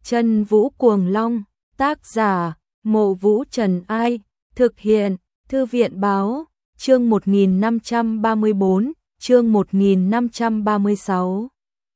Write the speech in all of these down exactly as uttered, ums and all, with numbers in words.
Chân Vũ Cuồng Long, tác giả, Mộ Vũ Trần Ai, thực hiện, Thư viện Báo, chương một nghìn năm trăm ba mươi bốn, chương một nghìn năm trăm ba mươi sáu.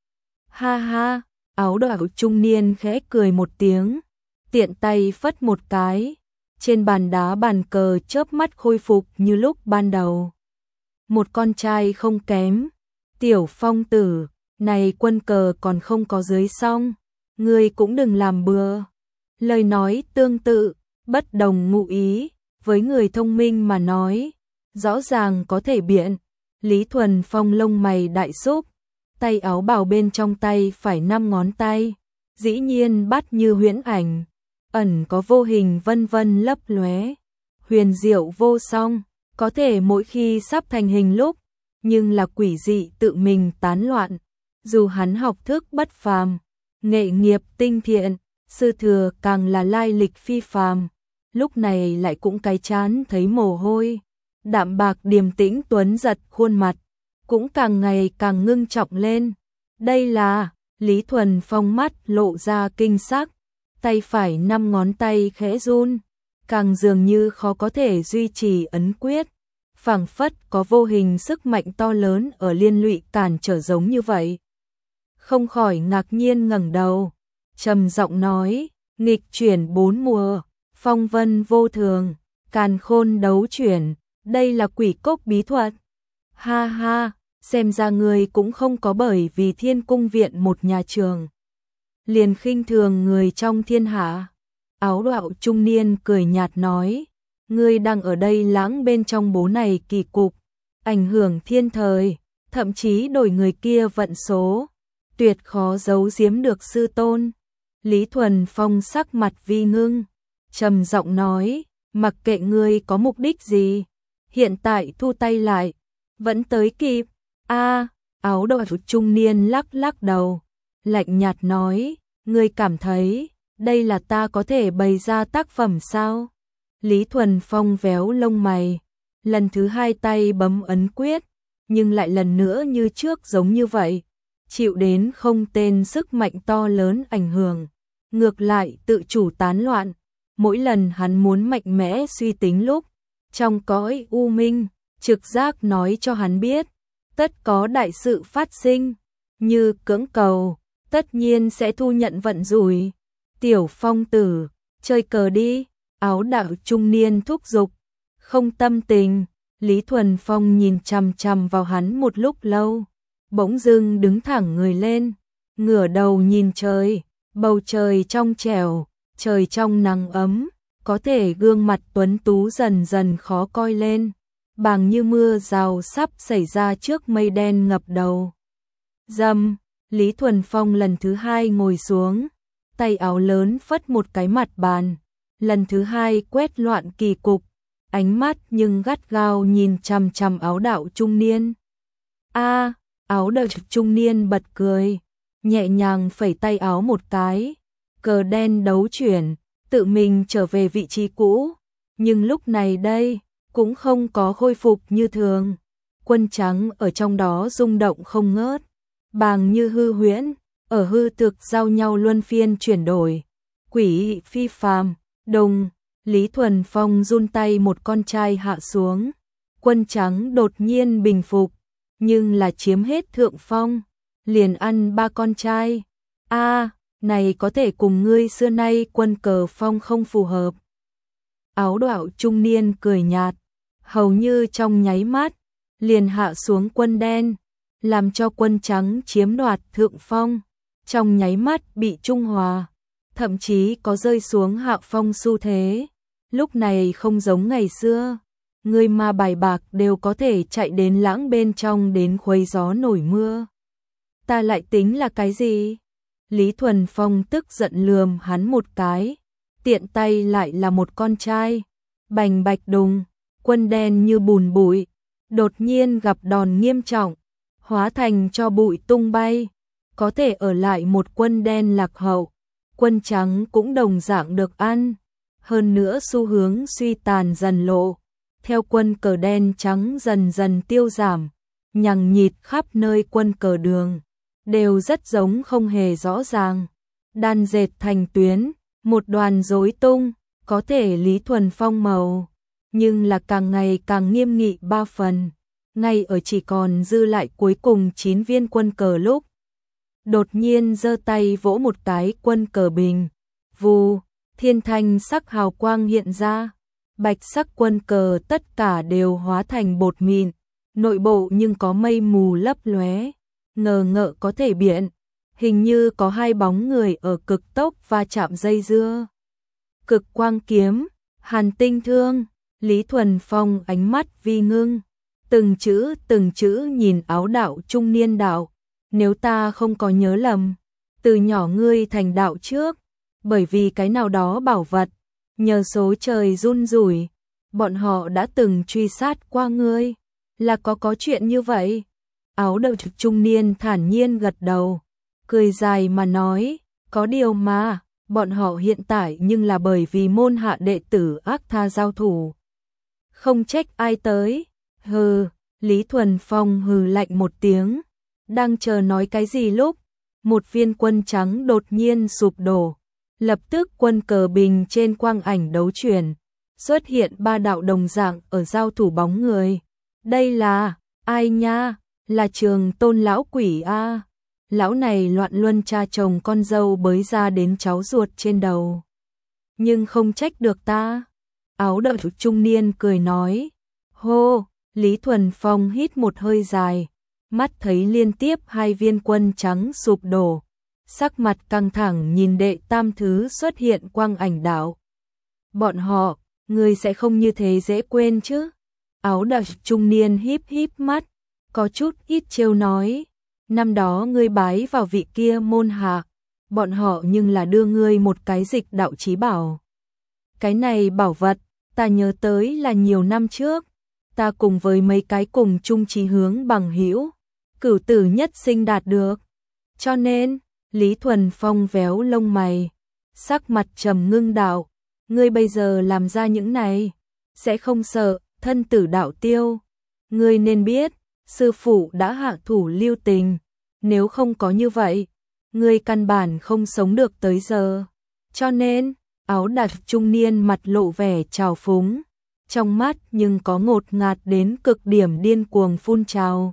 Ha ha, áo đỏ trung niên khẽ cười một tiếng, tiện tay phất một cái, trên bàn đá bàn cờ chớp mắt khôi phục như lúc ban đầu. Một con trai không kém, Tiểu Phong tử, này quân cờ còn không có dưới xong, ngươi cũng đừng làm bừa. Lời nói tương tự, bất đồng ngụ ý, với người thông minh mà nói, rõ ràng có thể biện. Lý Thuần Phong lông mày đại xúc, tay áo bào bên trong tay phải năm ngón tay, dĩ nhiên bắt như huyễn ảnh, ẩn có vô hình vân vân lấp lóe, huyền diệu vô song, có thể mỗi khi sắp thành hình lúc, nhưng là quỷ dị tự mình tán loạn. Dù hắn học thức bất phàm, nghệ nghiệp tinh thiện, sư thừa càng là lai lịch phi phàm, lúc này lại cũng cái chán thấy mồ hôi, đạm bạc điềm tĩnh tuấn giật khuôn mặt, cũng càng ngày càng ngưng trọng lên. Đây là, Lý Thuần Phong mắt lộ ra kinh sắc, tay phải năm ngón tay khẽ run, càng dường như khó có thể duy trì ấn quyết, phảng phất có vô hình sức mạnh to lớn ở liên lụy cản trở giống như vậy. Không khỏi ngạc nhiên ngẩng đầu, trầm giọng nói, nghịch chuyển bốn mùa, phong vân vô thường, càn khôn đấu chuyển, đây là quỷ cốc bí thuật. Ha ha, xem ra người cũng không có bởi vì Thiên Cung viện một nhà trường liền khinh thường người trong thiên hạ. Áo đạo trung niên cười nhạt nói, ngươi đang ở đây lãng bên trong bố này kỳ cục, ảnh hưởng thiên thời, thậm chí đổi người kia vận số, tuyệt khó giấu giếm được sư tôn. Lý Thuần Phong sắc mặt vi ngưng, trầm giọng nói, mặc kệ ngươi có mục đích gì, hiện tại thu tay lại, vẫn tới kịp. A, áo đạo trung niên lắc lắc đầu, lạnh nhạt nói, ngươi cảm thấy đây là ta có thể bày ra tác phẩm sao? Lý Thuần Phong véo lông mày, lần thứ hai tay bấm ấn quyết, nhưng lại lần nữa như trước giống như vậy, chịu đến không tên sức mạnh to lớn ảnh hưởng, ngược lại tự chủ tán loạn. Mỗi lần hắn muốn mạnh mẽ suy tính lúc, trong cõi u minh, trực giác nói cho hắn biết, tất có đại sự phát sinh, như cưỡng cầu, tất nhiên sẽ thu nhận vận rủi. Tiểu Phong tử, chơi cờ đi, áo đạo trung niên thúc giục, không tâm tình. Lý Thuần Phong nhìn chằm chằm vào hắn một lúc lâu, bỗng dưng đứng thẳng người lên, ngửa đầu nhìn trời, bầu trời trong trẻo, trời trong nắng ấm, có thể gương mặt tuấn tú dần dần khó coi lên, bàng như mưa rào sắp xảy ra trước mây đen ngập đầu. Dầm, Lý Thuần Phong lần thứ hai ngồi xuống, tay áo lớn phất một cái mặt bàn, lần thứ hai quét loạn kỳ cục, ánh mắt nhưng gắt gao nhìn chằm chằm áo đạo trung niên. A, áo đạo trung niên bật cười, nhẹ nhàng phẩy tay áo một cái, cờ đen đấu chuyển, tự mình trở về vị trí cũ, nhưng lúc này đây, cũng không có khôi phục như thường. Quân trắng ở trong đó rung động không ngớt, bàng như hư huyễn, ở hư thực giao nhau luân phiên chuyển đổi, quỷ phi phàm, đùng. Lý Thuần Phong run tay một con trai hạ xuống, quân trắng đột nhiên bình phục, nhưng là chiếm hết thượng phong, liền ăn ba con trai. A, này có thể cùng ngươi xưa nay quân cờ phong không phù hợp. Áo đạo trung niên cười nhạt, hầu như trong nháy mắt, liền hạ xuống quân đen, làm cho quân trắng chiếm đoạt thượng phong, trong nháy mắt bị trung hòa, thậm chí có rơi xuống hạ phong xu thế. Lúc này không giống ngày xưa, người mà bài bạc đều có thể chạy đến lãng bên trong đến khuấy gió nổi mưa. Ta lại tính là cái gì? Lý Thuần Phong tức giận lườm hắn một cái, tiện tay lại là một con trai, bành bạch đùng, quân đen như bùn bụi, đột nhiên gặp đòn nghiêm trọng, hóa thành cho bụi tung bay, có thể ở lại một quân đen lạc hậu, quân trắng cũng đồng dạng được ăn. Hơn nữa xu hướng suy tàn dần lộ, theo quân cờ đen trắng dần dần tiêu giảm, nhằng nhịt khắp nơi quân cờ đường, đều rất giống không hề rõ ràng. đan dệt thành tuyến, một đoàn rối tung, có thể Lý Thuần Phong màu, nhưng là càng ngày càng nghiêm nghị ba phần, ngay ở chỉ còn dư lại cuối cùng chín viên quân cờ lúc. Đột nhiên giơ tay vỗ một cái quân cờ bình, vù, thiên thanh sắc hào quang hiện ra, bạch sắc quân cờ tất cả đều hóa thành bột mịn, nội bộ nhưng có mây mù lấp lóe, ngờ ngợ có thể biện, hình như có hai bóng người ở cực tốc va chạm dây dưa. Cực quang kiếm, hàn tinh thương, Lý Thuần Phong ánh mắt vi ngưng, từng chữ từng chữ nhìn áo đạo trung niên đạo, nếu ta không có nhớ lầm, từ nhỏ ngươi thành đạo trước, bởi vì cái nào đó bảo vật, nhờ số trời run rủi, bọn họ đã từng truy sát qua ngươi, là có có chuyện như vậy. Áo đạo trung niên thản nhiên gật đầu, cười dài mà nói, có điều mà, bọn họ hiện tại nhưng là bởi vì môn hạ đệ tử ác tha giao thủ. Không trách ai tới, hừ, Lý Thuần Phong hừ lạnh một tiếng, đang chờ nói cái gì lúc, một viên quân trắng đột nhiên sụp đổ, lập tức quân cờ bình trên quang ảnh đấu chuyển, xuất hiện ba đạo đồng dạng ở giao thủ bóng người. Đây là, ai nha, là Trường Tôn lão quỷ a. Lão này loạn luân cha chồng con dâu bới ra đến cháu ruột trên đầu. Nhưng không trách được ta. Áo đạo trung niên cười nói. Hô, Lý Thuần Phong hít một hơi dài, mắt thấy liên tiếp hai viên quân trắng sụp đổ, sắc mặt căng thẳng nhìn đệ tam thứ xuất hiện quang ảnh đạo. Bọn họ, người sẽ không như thế dễ quên chứ? Áo đạo trung niên híp híp mắt, có chút ít trêu nói, năm đó ngươi bái vào vị kia môn hạ, bọn họ nhưng là đưa ngươi một cái dịch đạo chí bảo. Cái này bảo vật, ta nhớ tới là nhiều năm trước, ta cùng với mấy cái cùng chung chí hướng bằng hữu, cửu tử nhất sinh đạt được. Cho nên, Lý Thuần Phong véo lông mày, sắc mặt trầm ngưng đạo, ngươi bây giờ làm ra những này, sẽ không sợ thân tử đạo tiêu. Ngươi nên biết, sư phụ đã hạ thủ lưu tình, nếu không có như vậy, ngươi căn bản không sống được tới giờ. Cho nên, áo đạo trung niên mặt lộ vẻ trào phúng, trong mắt nhưng có ngột ngạt đến cực điểm điên cuồng phun trào.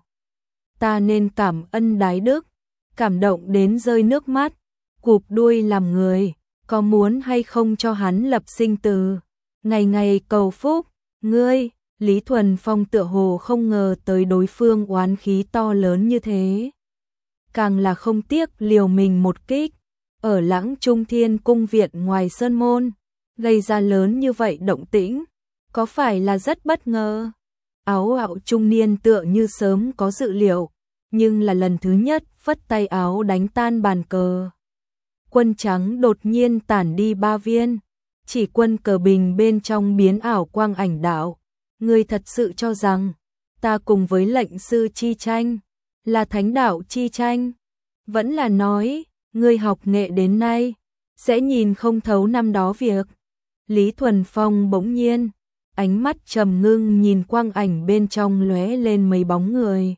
Ta nên cảm ân đái đức, cảm động đến rơi nước mắt, cụp đuôi làm người, có muốn hay không cho hắn lập sinh từ, ngày ngày cầu phúc. Ngươi, Lý Thuần Phong tựa hồ không ngờ tới đối phương oán khí to lớn như thế. Càng là không tiếc liều mình một kích, ở Lãng Trung Thiên cung viện ngoài sơn môn, gây ra lớn như vậy động tĩnh, có phải là rất bất ngờ? Áo ạo trung niên tựa như sớm có dự liệu, nhưng là lần thứ nhất phất tay áo đánh tan bàn cờ. Quân trắng đột nhiên tản đi ba viên, chỉ quân cờ bình bên trong biến ảo quang ảnh đạo. Ngươi thật sự cho rằng, ta cùng với lệnh sư chi tranh, là thánh đạo chi tranh, vẫn là nói, ngươi học nghệ đến nay, sẽ nhìn không thấu năm đó việc. Lý Thuần Phong bỗng nhiên, ánh mắt trầm ngưng nhìn quang ảnh bên trong lóe lên mấy bóng người.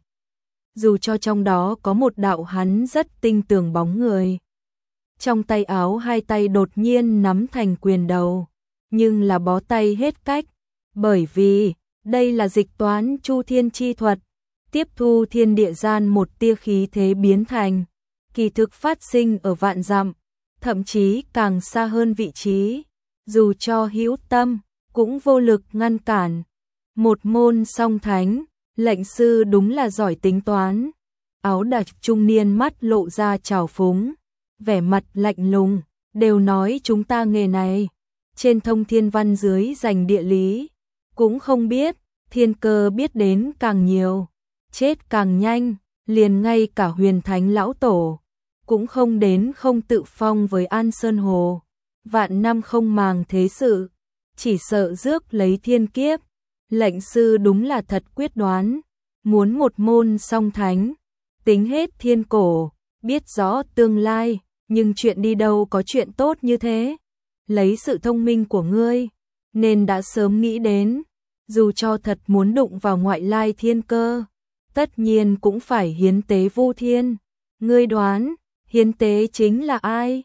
Dù cho trong đó có một đạo hắn rất tinh tường bóng người. Trong tay áo hai tay đột nhiên nắm thành quyền đầu, nhưng là bó tay hết cách, bởi vì đây là dịch toán chu thiên chi thuật, tiếp thu thiên địa gian một tia khí thế biến thành, kỳ thực phát sinh ở vạn dặm, thậm chí càng xa hơn vị trí, dù cho hữu tâm, cũng vô lực ngăn cản. Một môn song thánh, lệnh sư đúng là giỏi tính toán. Áo đặc trung niên mắt lộ ra trào phúng, vẻ mặt lạnh lùng, đều nói chúng ta nghề này, trên thông thiên văn dưới dành địa lý, cũng không biết, thiên cơ biết đến càng nhiều, chết càng nhanh, liền ngay cả huyền thánh lão tổ, cũng không đến không tự phong với An Sơn Hồ, vạn năm không màng thế sự, chỉ sợ rước lấy thiên kiếp. Lệnh sư đúng là thật quyết đoán, muốn một môn song thánh, tính hết thiên cổ, biết rõ tương lai, nhưng chuyện đi đâu có chuyện tốt như thế. Lấy sự thông minh của ngươi, nên đã sớm nghĩ đến, dù cho thật muốn đụng vào ngoại lai thiên cơ, tất nhiên cũng phải hiến tế vu thiên. Ngươi đoán, hiến tế chính là ai?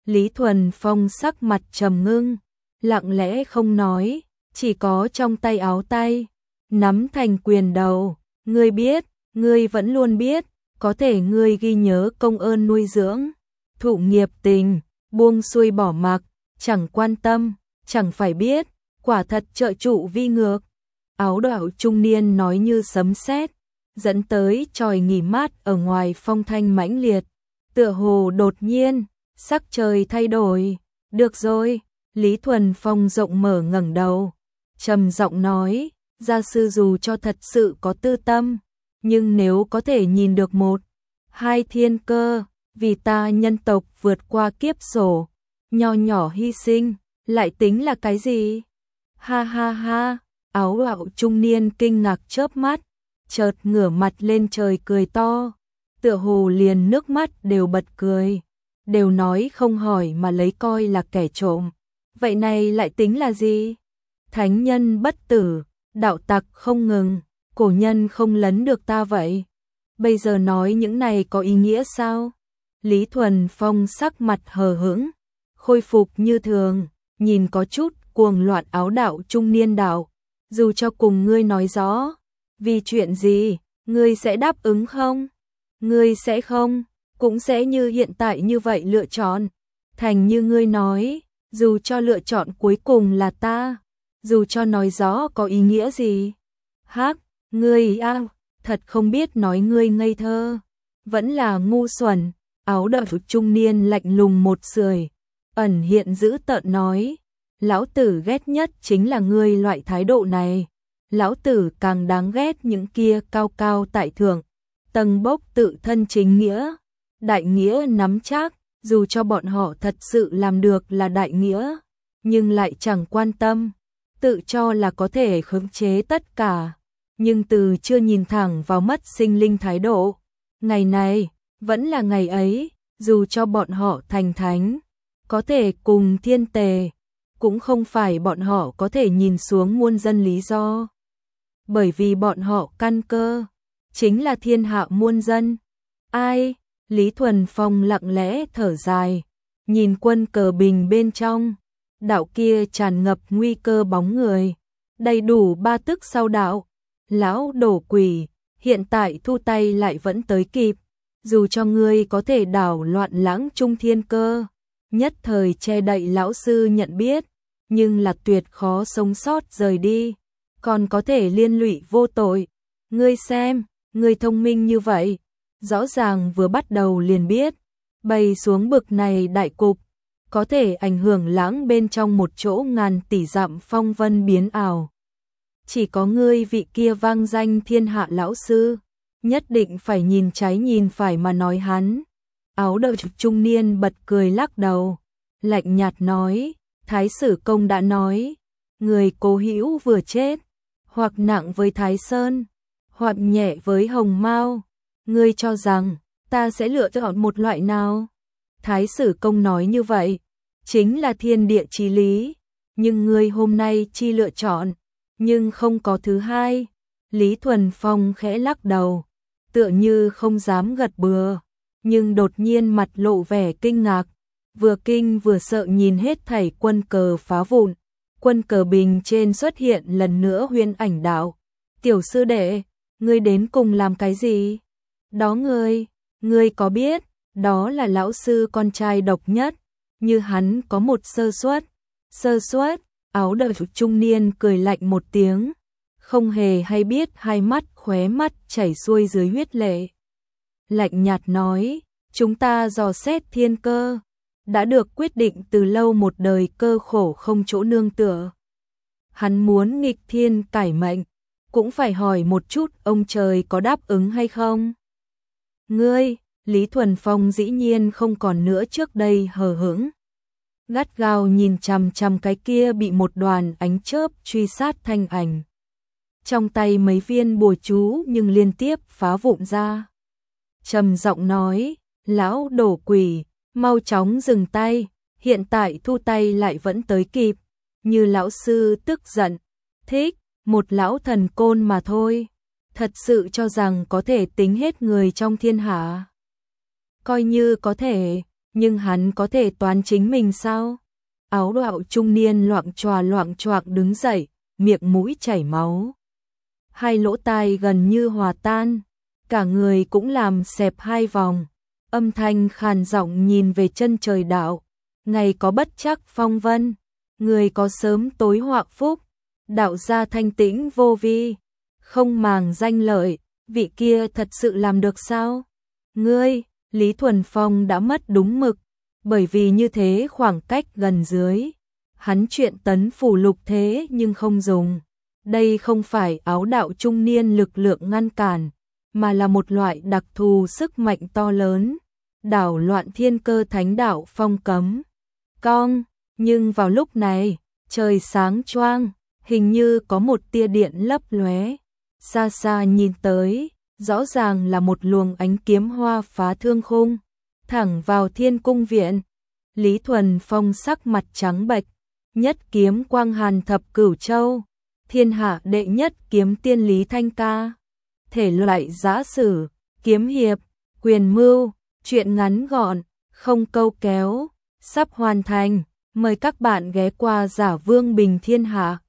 Lý Thuần Phong sắc mặt trầm ngưng, lặng lẽ không nói, chỉ có trong tay áo tay, nắm thành quyền đầu, ngươi biết, ngươi vẫn luôn biết, có thể ngươi ghi nhớ công ơn nuôi dưỡng, thụ nghiệp tình, buông xuôi bỏ mặc, chẳng quan tâm, chẳng phải biết, quả thật trợ trụ vi ngược. Áo đạo trung niên nói như sấm sét, dẫn tới tròi nghỉ mát ở ngoài phong thanh mãnh liệt, tựa hồ đột nhiên, sắc trời thay đổi. Được rồi, Lý Thuần Phong rộng mở ngẩng đầu, trầm giọng nói, gia sư dù cho thật sự có tư tâm, nhưng nếu có thể nhìn được một, hai thiên cơ, vì ta nhân tộc vượt qua kiếp sổ, nho nhỏ hy sinh, lại tính là cái gì? Ha ha ha, áo đạo trung niên kinh ngạc chớp mắt, chợt ngửa mặt lên trời cười to, tựa hồ liền nước mắt đều bật cười, đều nói không hỏi mà lấy coi là kẻ trộm, vậy này lại tính là gì? Thánh nhân bất tử, đạo tặc không ngừng, cổ nhân không lấn được ta vậy. Bây giờ nói những này có ý nghĩa sao? Lý Thuần Phong sắc mặt hờ hững, khôi phục như thường, nhìn có chút cuồng loạn áo đạo trung niên đạo, dù cho cùng ngươi nói rõ, vì chuyện gì, ngươi sẽ đáp ứng không? Ngươi sẽ không, cũng sẽ như hiện tại như vậy lựa chọn, thành như ngươi nói, dù cho lựa chọn cuối cùng là ta, dù cho nói rõ có ý nghĩa gì. Hắc, ngươi a, thật không biết nói ngươi ngây thơ, vẫn là ngu xuẩn. Áo đạo trung niên lạnh lùng một sưởi, ẩn hiện dữ tợn nói, lão tử ghét nhất chính là ngươi loại thái độ này, lão tử càng đáng ghét những kia cao cao tại thượng, tầng bốc tự thân chính nghĩa, đại nghĩa nắm chắc, dù cho bọn họ thật sự làm được là đại nghĩa, nhưng lại chẳng quan tâm, tự cho là có thể khống chế tất cả, nhưng từ chưa nhìn thẳng vào mắt sinh linh thái độ, ngày này vẫn là ngày ấy, dù cho bọn họ thành thánh, có thể cùng thiên tề, cũng không phải bọn họ có thể nhìn xuống muôn dân lý do. Bởi vì bọn họ căn cơ, chính là thiên hạ muôn dân. Ai? Lý Thuần Phong lặng lẽ thở dài, nhìn quân cờ bình bên trong, đạo kia tràn ngập nguy cơ bóng người, đầy đủ ba tức sau đạo. Lão đổ quỷ, hiện tại thu tay lại vẫn tới kịp. Dù cho ngươi có thể đảo loạn lãng trung thiên cơ, nhất thời che đậy lão sư nhận biết, nhưng là tuyệt khó sống sót rời đi, còn có thể liên lụy vô tội. Ngươi xem, ngươi thông minh như vậy, rõ ràng vừa bắt đầu liền biết, bày xuống bực này đại cục, có thể ảnh hưởng lãng bên trong một chỗ ngàn tỷ dặm phong vân biến ảo. Chỉ có ngươi vị kia vang danh thiên hạ lão sư, nhất định phải nhìn trái nhìn phải mà nói hắn. Áo đạo trung niên bật cười lắc đầu, lạnh nhạt nói, Thái Sử Công đã nói, người Cố Hữu vừa chết, hoặc nặng với Thái Sơn, hoặc nhẹ với Hồng Mao, ngươi cho rằng ta sẽ lựa chọn một loại nào? Thái Sử Công nói như vậy, chính là thiên địa chí lý, nhưng ngươi hôm nay chi lựa chọn, nhưng không có thứ hai. Lý Thuần Phong khẽ lắc đầu, tựa như không dám gật bừa, nhưng đột nhiên mặt lộ vẻ kinh ngạc, vừa kinh vừa sợ nhìn hết thảy quân cờ phá vụn, quân cờ bình trên xuất hiện lần nữa huyễn ảnh đạo. Tiểu sư đệ, ngươi đến cùng làm cái gì? Đó ngươi, ngươi có biết, đó là lão sư con trai độc nhất, như hắn có một sơ suất, sơ suất, áo đạo trung niên cười lạnh một tiếng, không hề hay biết hai mắt khóe mắt chảy xuôi dưới huyết lệ. Lạnh nhạt nói, chúng ta dò xét thiên cơ, đã được quyết định từ lâu một đời cơ khổ không chỗ nương tựa. Hắn muốn nghịch thiên cải mệnh, cũng phải hỏi một chút ông trời có đáp ứng hay không. Ngươi, Lý Thuần Phong dĩ nhiên không còn nữa trước đây hờ hững, gắt gao nhìn chằm chằm cái kia bị một đoàn ánh chớp truy sát thanh ảnh. Trong tay mấy viên bùa chú nhưng liên tiếp phá vụn ra. Trầm giọng nói, lão đổ quỷ, mau chóng dừng tay, hiện tại thu tay lại vẫn tới kịp, như lão sư tức giận, thích, một lão thần côn mà thôi, thật sự cho rằng có thể tính hết người trong thiên hạ. Coi như có thể, nhưng hắn có thể toán chính mình sao? Áo đạo trung niên loạng choạng loạng choạng đứng dậy, miệng mũi chảy máu. Hai lỗ tai gần như hòa tan, cả người cũng làm xẹp hai vòng. Âm thanh khàn giọng nhìn về chân trời đạo, ngày có bất trắc phong vân, người có sớm tối họa phúc, đạo gia thanh tĩnh vô vi, không màng danh lợi, vị kia thật sự làm được sao? Ngươi, Lý Thuần Phong đã mất đúng mực, bởi vì như thế khoảng cách gần dưới, hắn chuyện tấn phủ lục thế nhưng không dùng. Đây không phải áo đạo trung niên lực lượng ngăn cản, mà là một loại đặc thù sức mạnh to lớn, đảo loạn thiên cơ thánh đạo phong cấm. Cong, nhưng vào lúc này, trời sáng choang, hình như có một tia điện lấp lóe. Xa xa nhìn tới, rõ ràng là một luồng ánh kiếm hoa phá thương khung, thẳng vào thiên cung viện. Lý Thuần Phong sắc mặt trắng bệch, nhất kiếm quang hàn thập cửu châu, thiên hạ đệ nhất kiếm tiên Lý Thanh Ca. Thể loại giã sử, kiếm hiệp, quyền mưu, truyện ngắn gọn, không câu kéo, sắp hoàn thành. Mời các bạn ghé qua Giả Vương Bình Thiên Hạ.